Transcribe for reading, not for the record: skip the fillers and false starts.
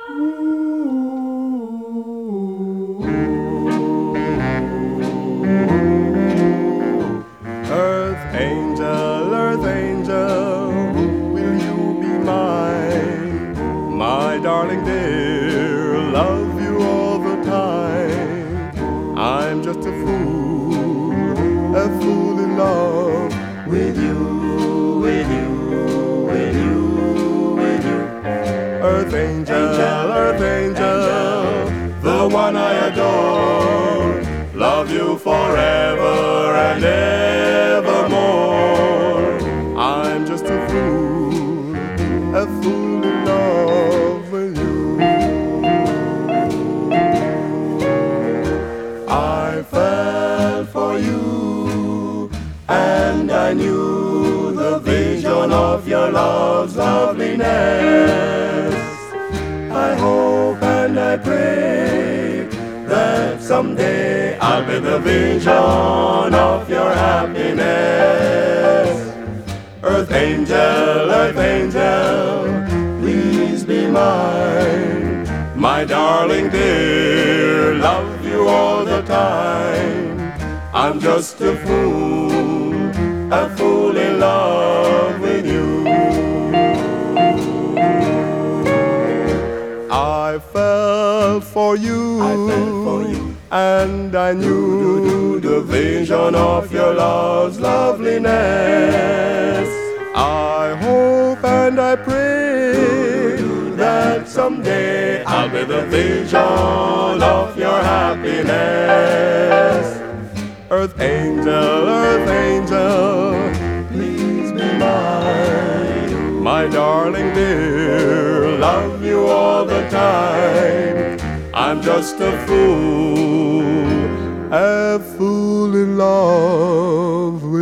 Earth angel, will you be mine? My darling dear, love you all the time. I'm just a fool in love with you, with you, with you, with you. Earth angel, the one I adore. Love you forever and evermore. I'm just a fool in love with you. I fell for you, and I knew the vision of your love's loveliness. I hope and I pray that someday I'll be the vision of your happiness. Earth angel, please be mine. My darling dear, love you all the time. I'm just a fool in love with you. I fell for you, and I knew the vision of your love's loveliness. I hope and I pray that someday I'll be the vision of your happiness. Earth angel, please be mine. My darling dear, love you all the time. I'm just a fool in love with you.